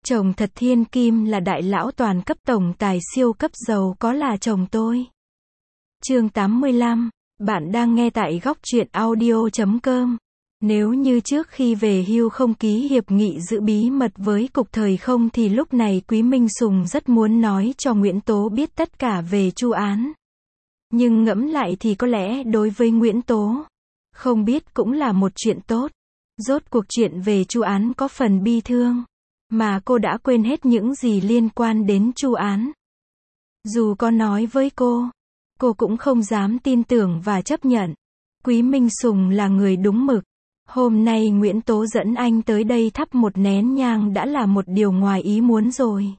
Chồng thật thiên kim là đại lão toàn cấp tổng tài siêu cấp giàu có là chồng tôi. Chương 85, bạn đang nghe tại góc truyện audio.com. Nếu như trước khi về hưu không ký hiệp nghị giữ bí mật với Cục Thời không thì lúc này Quý Minh Sùng rất muốn nói cho Nguyễn Tố biết tất cả về Chu Án. Nhưng ngẫm lại thì có lẽ đối với Nguyễn Tố, không biết cũng là một chuyện tốt. Rốt cuộc chuyện về Chu Án có phần bi thương, mà cô đã quên hết những gì liên quan đến Chu Án. Dù có nói với cô cũng không dám tin tưởng và chấp nhận. Quý Minh Sùng là người đúng mực. Hôm nay Nguyễn Tố dẫn anh tới đây thắp một nén nhang đã là một điều ngoài ý muốn rồi.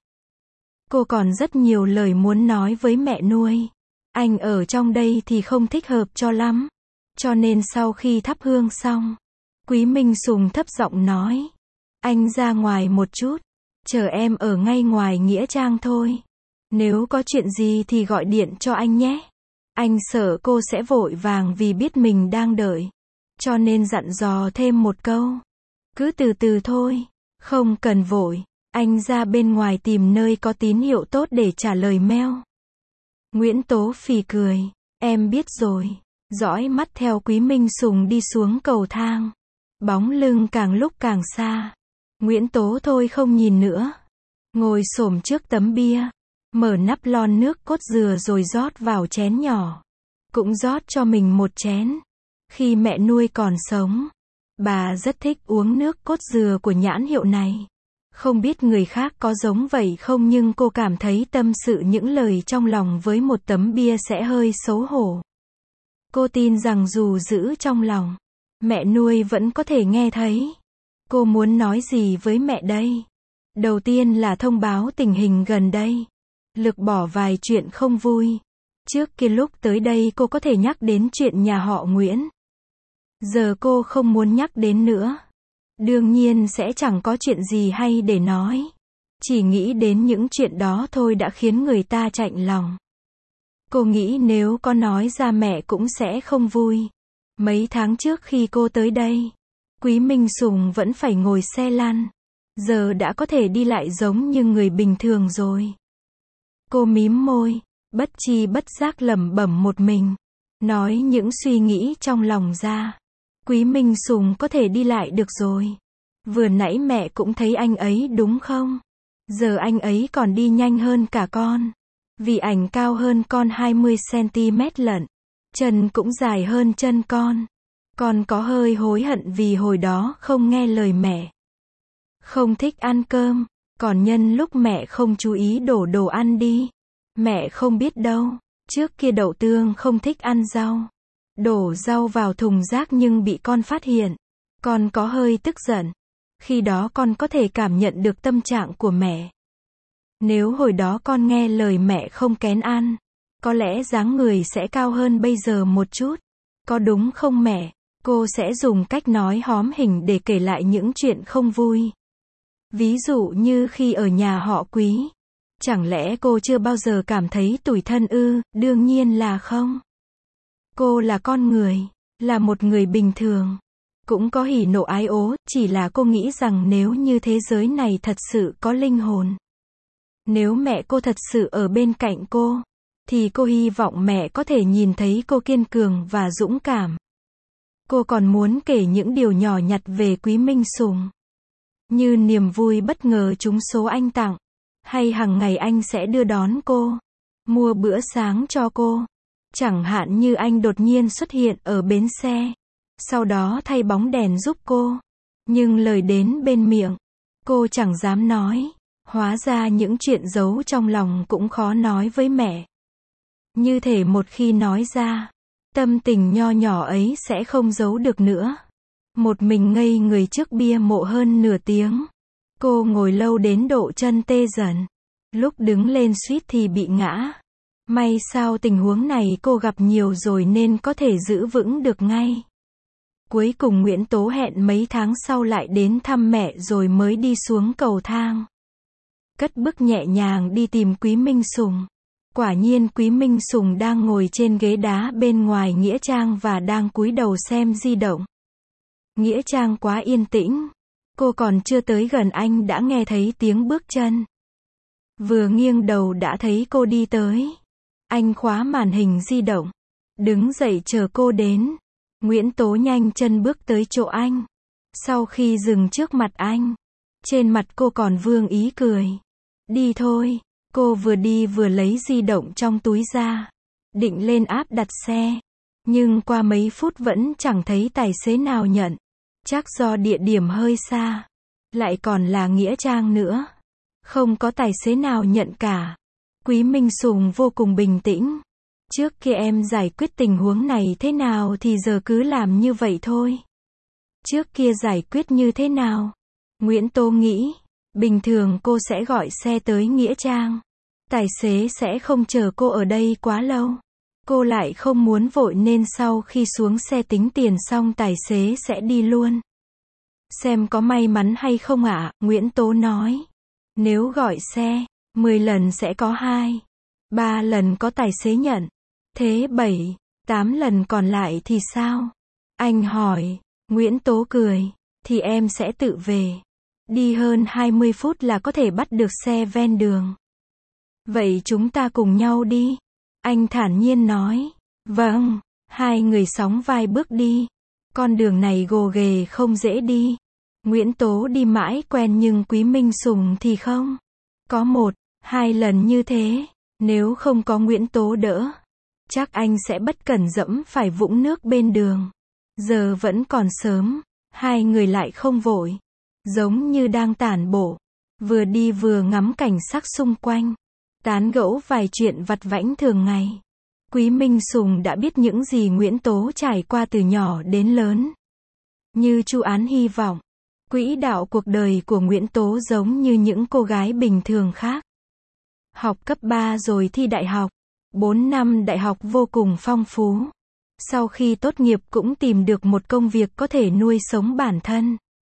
Cô còn rất nhiều lời muốn nói với mẹ nuôi. Anh ở trong đây thì không thích hợp cho lắm. Cho nên sau khi thắp hương xong, Quý Minh Sùng thấp giọng nói: anh ra ngoài một chút, chờ em ở ngay ngoài nghĩa trang thôi. Nếu có chuyện gì thì gọi điện cho anh nhé. Anh sợ cô sẽ vội vàng vì biết mình đang đợi. Cho nên dặn dò thêm một câu. Cứ từ từ thôi, không cần vội. Anh ra bên ngoài tìm nơi có tín hiệu tốt để trả lời mail. Nguyễn Tố phì cười. Em biết rồi. Dõi mắt theo Quý Minh Sùng đi xuống cầu thang. Bóng lưng càng lúc càng xa. Nguyễn Tố thôi không nhìn nữa. Ngồi xổm trước tấm bia. Mở nắp lon nước cốt dừa rồi rót vào chén nhỏ. Cũng rót cho mình một chén. Khi mẹ nuôi còn sống, bà rất thích uống nước cốt dừa của nhãn hiệu này. Không biết người khác có giống vậy không nhưng cô cảm thấy tâm sự những lời trong lòng với một tấm bia sẽ hơi xấu hổ. Cô tin rằng dù giữ trong lòng, mẹ nuôi vẫn có thể nghe thấy. Cô muốn nói gì với mẹ đây? Đầu tiên là thông báo tình hình gần đây. Lược bỏ vài chuyện không vui. Trước kia lúc tới đây cô có thể nhắc đến chuyện nhà họ Nguyễn. Giờ cô không muốn nhắc đến nữa. Đương nhiên sẽ chẳng có chuyện gì hay để nói. Chỉ nghĩ đến những chuyện đó thôi đã khiến người ta chạnh lòng. Cô nghĩ nếu có nói ra mẹ cũng sẽ không vui. Mấy tháng trước khi cô tới đây, Quý Minh Sùng vẫn phải ngồi xe lăn. Giờ đã có thể đi lại giống như người bình thường rồi. Cô mím môi, bất tri bất giác lẩm bẩm một mình. Nói những suy nghĩ trong lòng ra. Quý Minh Sùng có thể đi lại được rồi. Vừa nãy mẹ cũng thấy anh ấy đúng không? Giờ anh ấy còn đi nhanh hơn cả con. Vì ảnh cao hơn con 20cm lận. Chân cũng dài hơn chân con. Con có hơi hối hận vì hồi đó không nghe lời mẹ. Không thích ăn cơm. Còn nhân lúc mẹ không chú ý đổ đồ ăn đi. Mẹ không biết đâu. Trước kia Đậu Tương không thích ăn rau. Đổ rau vào thùng rác nhưng bị con phát hiện. Con có hơi tức giận. Khi đó con có thể cảm nhận được tâm trạng của mẹ. Nếu hồi đó con nghe lời mẹ không kén ăn, có lẽ dáng người sẽ cao hơn bây giờ một chút. Có đúng không mẹ? Cô sẽ dùng cách nói hóm hình để kể lại những chuyện không vui. Ví dụ như khi ở nhà họ Quý. Chẳng lẽ cô chưa bao giờ cảm thấy tủi thân ư? Đương nhiên là không. Cô là con người, là một người bình thường. Cũng có hỉ nộ ái ố, chỉ là cô nghĩ rằng nếu như thế giới này thật sự có linh hồn. Nếu mẹ cô thật sự ở bên cạnh cô, thì cô hy vọng mẹ có thể nhìn thấy cô kiên cường và dũng cảm. Cô còn muốn kể những điều nhỏ nhặt về Quý Minh Sùng. Như niềm vui bất ngờ trúng số anh tặng. Hay hàng ngày anh sẽ đưa đón cô. Mua bữa sáng cho cô. Chẳng hạn như anh đột nhiên xuất hiện ở bến xe. Sau đó thay bóng đèn giúp cô. Nhưng lời đến bên miệng, cô chẳng dám nói. Hóa ra những chuyện giấu trong lòng cũng khó nói với mẹ. Như thể một khi nói ra, tâm tình nho nhỏ ấy sẽ không giấu được nữa. Một mình ngây người trước bia mộ hơn nửa tiếng. Cô ngồi lâu đến độ chân tê dần. Lúc đứng lên suýt thì bị ngã. May sao tình huống này cô gặp nhiều rồi nên có thể giữ vững được ngay. Cuối cùng Nguyễn Tố hẹn mấy tháng sau lại đến thăm mẹ rồi mới đi xuống cầu thang. Cất bước nhẹ nhàng đi tìm Quý Minh Sùng. Quả nhiên Quý Minh Sùng đang ngồi trên ghế đá bên ngoài nghĩa trang và đang cúi đầu xem di động. Nghĩa trang quá yên tĩnh. Cô còn chưa tới gần anh đã nghe thấy tiếng bước chân. Vừa nghiêng đầu đã thấy cô đi tới. Anh khóa màn hình di động, đứng dậy chờ cô đến. Nguyễn Tố nhanh chân bước tới chỗ anh. Sau khi dừng trước mặt anh, trên mặt cô còn vương ý cười. Đi thôi. Cô vừa đi vừa lấy di động trong túi ra, định lên app đặt xe. Nhưng qua mấy phút vẫn chẳng thấy tài xế nào nhận. Chắc do địa điểm hơi xa. Lại còn là Nghĩa Trang nữa. Không có tài xế nào nhận cả. Quý Minh Sùng vô cùng bình tĩnh. Trước kia em giải quyết tình huống này thế nào thì giờ cứ làm như vậy thôi. Trước kia giải quyết như thế nào? Nguyễn Tố nghĩ, bình thường cô sẽ gọi xe tới Nghĩa Trang. Tài xế sẽ không chờ cô ở đây quá lâu. Cô lại không muốn vội nên sau khi xuống xe tính tiền xong tài xế sẽ đi luôn. Xem có may mắn hay không ạ, Nguyễn Tố nói. Nếu gọi xe, 10 lần sẽ có 2, 3 lần có tài xế nhận. Thế 7, 8 lần còn lại thì sao? Anh hỏi. Nguyễn Tố cười. Thì em sẽ tự về. Đi hơn 20 phút là có thể bắt được xe ven đường. Vậy chúng ta cùng nhau đi. Anh thản nhiên nói. Vâng. Hai người sóng vai bước đi. Con đường này gồ ghề không dễ đi. Nguyễn Tố đi mãi quen nhưng Quý Minh Sùng thì không. Có 1, 2 lần như thế. Nếu không có Nguyễn Tố đỡ, chắc anh sẽ bất cẩn dẫm phải vũng nước bên đường. Giờ vẫn còn sớm. Hai người lại không vội. Giống như đang tản bộ. Vừa đi vừa ngắm cảnh sắc xung quanh. Tán gẫu vài chuyện vặt vãnh thường ngày. Quý Minh Sùng đã biết những gì Nguyễn Tố trải qua từ nhỏ đến lớn. Như Chu Án hy vọng. Quỹ đạo cuộc đời của Nguyễn Tố giống như những cô gái bình thường khác. Học cấp 3 rồi thi đại học. 4 năm đại học vô cùng phong phú. Sau khi tốt nghiệp cũng tìm được một công việc có thể nuôi sống bản thân.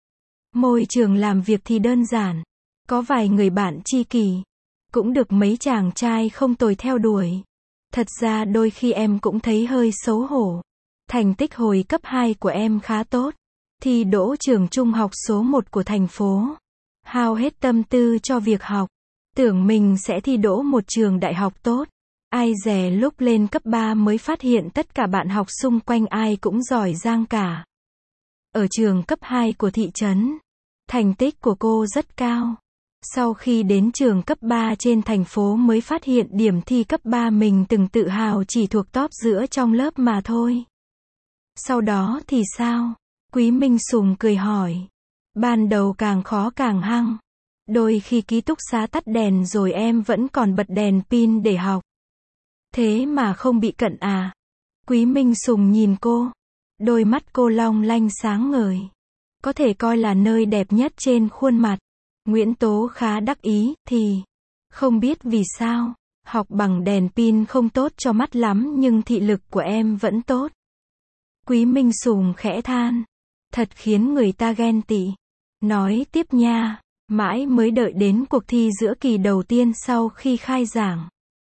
Môi trường làm việc thì đơn giản. Có vài người bạn tri kỷ. Cũng được mấy chàng trai không tồi theo đuổi. Thật ra đôi khi em cũng thấy hơi xấu hổ. Thành tích hồi cấp 2 của em khá tốt. Thi đỗ trường trung học số 1 của thành phố. Hao hết tâm tư cho việc học. Tưởng mình sẽ thi đỗ một trường đại học tốt. Ai dè lúc lên cấp 3 mới phát hiện tất cả bạn học xung quanh ai cũng giỏi giang cả. Ở trường cấp 2 của thị trấn, thành tích của cô rất cao. Sau khi đến trường cấp 3 trên thành phố mới phát hiện điểm thi cấp 3 mình từng tự hào chỉ thuộc top giữa trong lớp mà thôi. Sau đó thì sao? Quý Minh Sùng cười hỏi. Ban đầu càng khó càng hăng. Đôi khi ký túc xá tắt đèn rồi em vẫn còn bật đèn pin để học. Thế mà không bị cận à? Quý Minh Sùng nhìn cô. Đôi mắt cô long lanh sáng ngời. Có thể coi là nơi đẹp nhất trên khuôn mặt. Nguyễn Tố khá đắc ý, thì không biết vì sao, học bằng đèn pin không tốt cho mắt lắm nhưng thị lực của em vẫn tốt. Quý Minh Sùng khẽ than. Thật khiến người ta ghen tị. Nói tiếp nha, mãi mới đợi đến cuộc thi giữa kỳ đầu tiên sau khi khai giảng.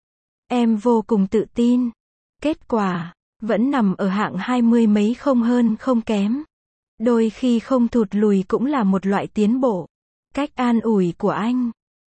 Em vô cùng tự tin. Kết quả, vẫn nằm ở hạng 20 mấy không hơn không kém. Đôi khi không thụt lùi cũng là một loại tiến bộ. Cách an ủi của anh.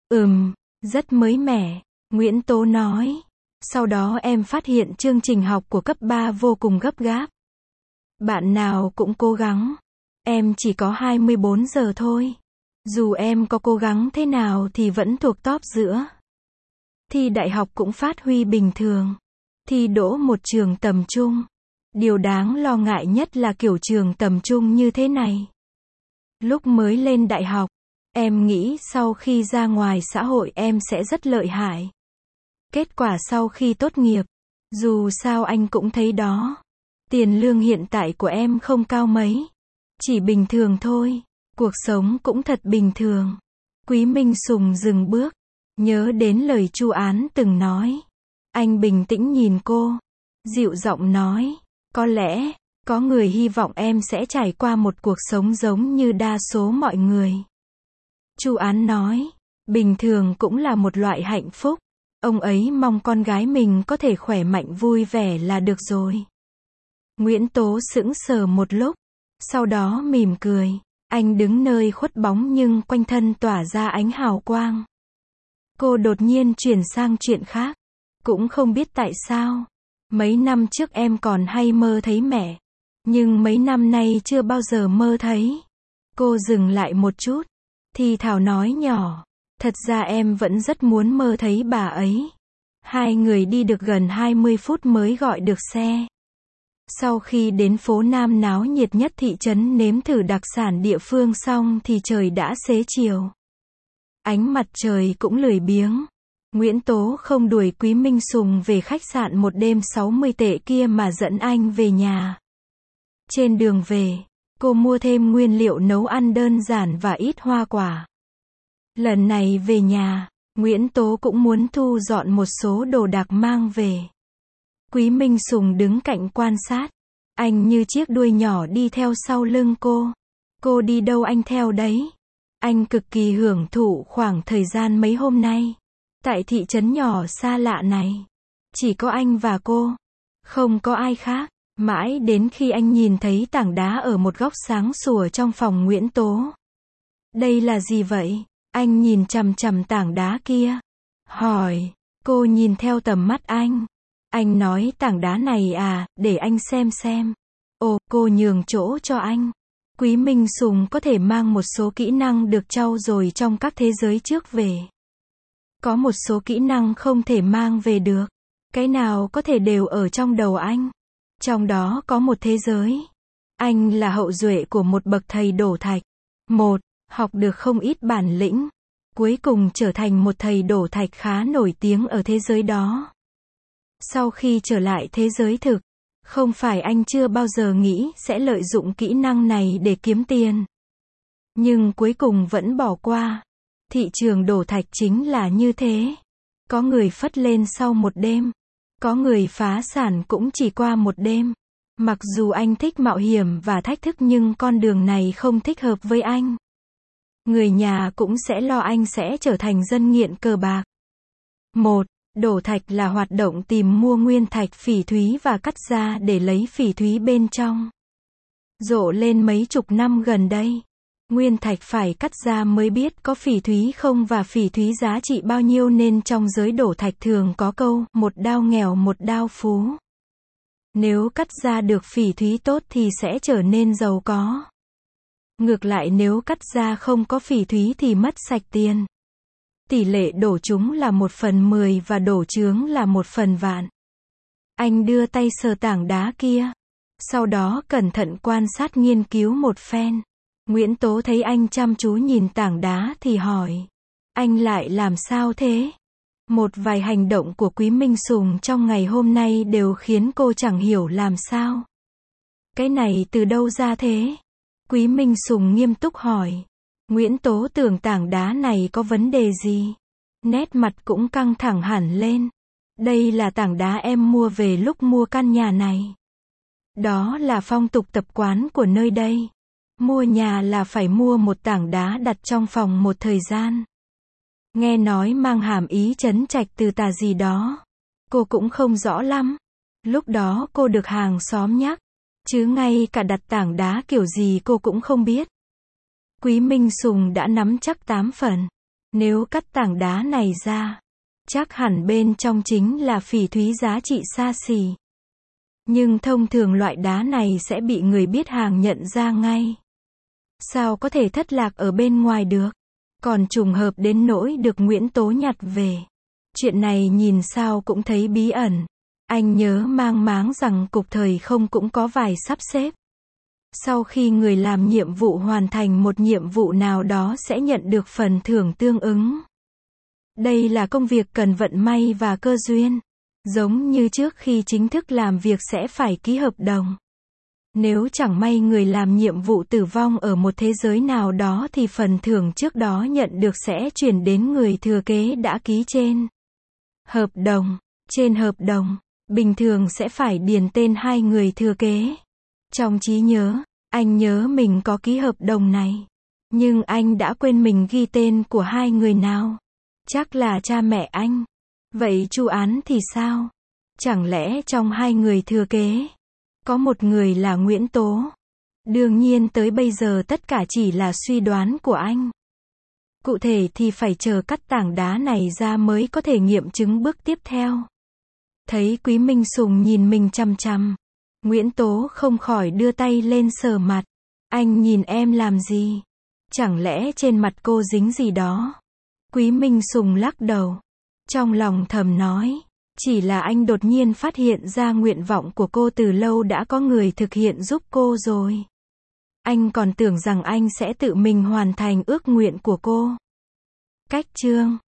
Rất mới mẻ. Nguyễn Tố nói. Sau đó em phát hiện chương trình học của cấp 3 vô cùng gấp gáp. Bạn nào cũng cố gắng. Em chỉ có 24 giờ thôi. Dù em có cố gắng thế nào thì vẫn thuộc top giữa. Thi đại học cũng phát huy bình thường. Thi đỗ một trường tầm trung. Điều đáng lo ngại nhất là kiểu trường tầm trung như thế này. Lúc mới lên đại học, em nghĩ sau khi ra ngoài xã hội em sẽ rất lợi hại. Kết quả sau khi tốt nghiệp, dù sao anh cũng thấy đó. Tiền lương hiện tại của em không cao mấy. Chỉ bình thường thôi. Cuộc sống cũng thật bình thường. Quý Minh Sùng dừng bước. Nhớ đến lời Chu Án từng nói. Anh bình tĩnh nhìn cô. Dịu giọng nói. Có lẽ, có người hy vọng em sẽ trải qua một cuộc sống giống như đa số mọi người. Chu Án nói. Bình thường cũng là một loại hạnh phúc. Ông ấy mong con gái mình có thể khỏe mạnh vui vẻ là được rồi. Nguyễn Tố sững sờ một lúc. Sau đó mỉm cười. Anh đứng nơi khuất bóng nhưng quanh thân tỏa ra ánh hào quang. Cô đột nhiên chuyển sang chuyện khác. Cũng không biết tại sao. Mấy năm trước em còn hay mơ thấy mẹ. Nhưng mấy năm nay chưa bao giờ mơ thấy. Cô dừng lại một chút. Thì thào nói nhỏ. Thật ra em vẫn rất muốn mơ thấy bà ấy. Hai người đi được gần 20 phút mới gọi được xe. Sau khi đến phố Nam náo nhiệt nhất thị trấn nếm thử đặc sản địa phương xong thì trời đã xế chiều. Ánh mặt trời cũng lười biếng. Nguyễn Tố không đuổi Quý Minh Sùng về khách sạn một đêm 60 tệ kia mà dẫn anh về nhà. Trên đường về, cô mua thêm nguyên liệu nấu ăn đơn giản và ít hoa quả. Lần này về nhà, Nguyễn Tố cũng muốn thu dọn một số đồ đạc mang về. Quý Minh Sùng đứng cạnh quan sát. Anh như chiếc đuôi nhỏ đi theo sau lưng cô. Cô đi đâu anh theo đấy. Anh cực kỳ hưởng thụ khoảng thời gian mấy hôm nay. Tại thị trấn nhỏ xa lạ này. Chỉ có anh và cô. Không có ai khác. Mãi đến khi anh nhìn thấy tảng đá ở một góc sáng sủa trong phòng Nguyễn Tố. Đây là gì vậy? Anh nhìn chằm chằm tảng đá kia. Hỏi. Cô nhìn theo tầm mắt anh. Anh nói tảng đá này à, để anh xem. Ồ, cô nhường chỗ cho anh. Quý Minh Sùng có thể mang một số kỹ năng được trau dồi trong các thế giới trước về. Có một số kỹ năng không thể mang về được. Cái nào có thể đều ở trong đầu anh. Trong đó có một thế giới. Anh là hậu duệ của một bậc thầy đổ thạch. Học được không ít bản lĩnh. Cuối cùng trở thành một thầy đổ thạch khá nổi tiếng ở thế giới đó. Sau khi trở lại thế giới thực, không phải anh chưa bao giờ nghĩ sẽ lợi dụng kỹ năng này để kiếm tiền. Nhưng cuối cùng vẫn bỏ qua. Thị trường đổ thạch chính là như thế. Có người phất lên sau một đêm. Có người phá sản cũng chỉ qua một đêm. Mặc dù anh thích mạo hiểm và thách thức nhưng con đường này không thích hợp với anh. Người nhà cũng sẽ lo anh sẽ trở thành dân nghiện cờ bạc. Đổ thạch là hoạt động tìm mua nguyên thạch phỉ thúy và cắt ra để lấy phỉ thúy bên trong. Rộ lên mấy chục năm gần đây. Nguyên thạch phải cắt ra mới biết có phỉ thúy không và phỉ thúy giá trị bao nhiêu nên trong giới đổ thạch thường có câu, một đao nghèo một đao phú. Nếu cắt ra được phỉ thúy tốt thì sẽ trở nên giàu có. Ngược lại nếu cắt ra không có phỉ thúy thì mất sạch tiền. Tỷ lệ đổ trúng là 1/10 và đổ chướng là 1/1000. Anh đưa tay sờ tảng đá kia. Sau đó cẩn thận quan sát nghiên cứu một phen. Nguyễn Tố thấy anh chăm chú nhìn tảng đá thì hỏi. Anh lại làm sao thế? Một vài hành động của Quý Minh Sùng trong ngày hôm nay đều khiến cô chẳng hiểu làm sao. Cái này từ đâu ra thế? Quý Minh Sùng nghiêm túc hỏi. Nguyễn Tố tưởng tảng đá này có vấn đề gì. Nét mặt cũng căng thẳng hẳn lên. Đây là tảng đá em mua về lúc mua căn nhà này. Đó là phong tục tập quán của nơi đây. Mua nhà là phải mua một tảng đá đặt trong phòng một thời gian. Nghe nói mang hàm ý trấn trạch từ tà gì đó. Cô cũng không rõ lắm. Lúc đó cô được hàng xóm nhắc. Chứ ngay cả đặt tảng đá kiểu gì cô cũng không biết. Quý Minh Sùng đã nắm chắc 8 phần. Nếu cắt tảng đá này ra, chắc hẳn bên trong chính là phỉ thúy giá trị xa xỉ. Nhưng thông thường loại đá này sẽ bị người biết hàng nhận ra ngay. Sao có thể thất lạc ở bên ngoài được? Còn trùng hợp đến nỗi được Nguyễn Tố nhặt về. Chuyện này nhìn sao cũng thấy bí ẩn. Anh nhớ mang máng rằng cục thời không cũng có vài sắp xếp. Sau khi người làm nhiệm vụ hoàn thành một nhiệm vụ nào đó sẽ nhận được phần thưởng tương ứng. Đây là công việc cần vận may và cơ duyên. Giống như trước khi chính thức làm việc sẽ phải ký hợp đồng. Nếu chẳng may người làm nhiệm vụ tử vong ở một thế giới nào đó thì phần thưởng trước đó nhận được sẽ chuyển đến người thừa kế đã ký trên hợp đồng. Trên hợp đồng, bình thường sẽ phải điền tên hai người thừa kế. Trong trí nhớ, anh nhớ mình có ký hợp đồng này. Nhưng anh đã quên mình ghi tên của hai người nào. Chắc là cha mẹ anh. Vậy chu án thì sao? Chẳng lẽ trong hai người thừa kế, có một người là Nguyễn Tố? Đương nhiên tới bây giờ tất cả chỉ là suy đoán của anh. Cụ thể thì phải chờ cắt tảng đá này ra mới có thể nghiệm chứng bước tiếp theo. Thấy Quý Minh Sùng nhìn mình chằm chằm, Nguyễn Tố không khỏi đưa tay lên sờ mặt. Anh nhìn em làm gì? Chẳng lẽ trên mặt cô dính gì đó? Quý Minh Sùng lắc đầu. Trong lòng thầm nói, chỉ là anh đột nhiên phát hiện ra nguyện vọng của cô từ lâu đã có người thực hiện giúp cô rồi. Anh còn tưởng rằng anh sẽ tự mình hoàn thành ước nguyện của cô. Cách chương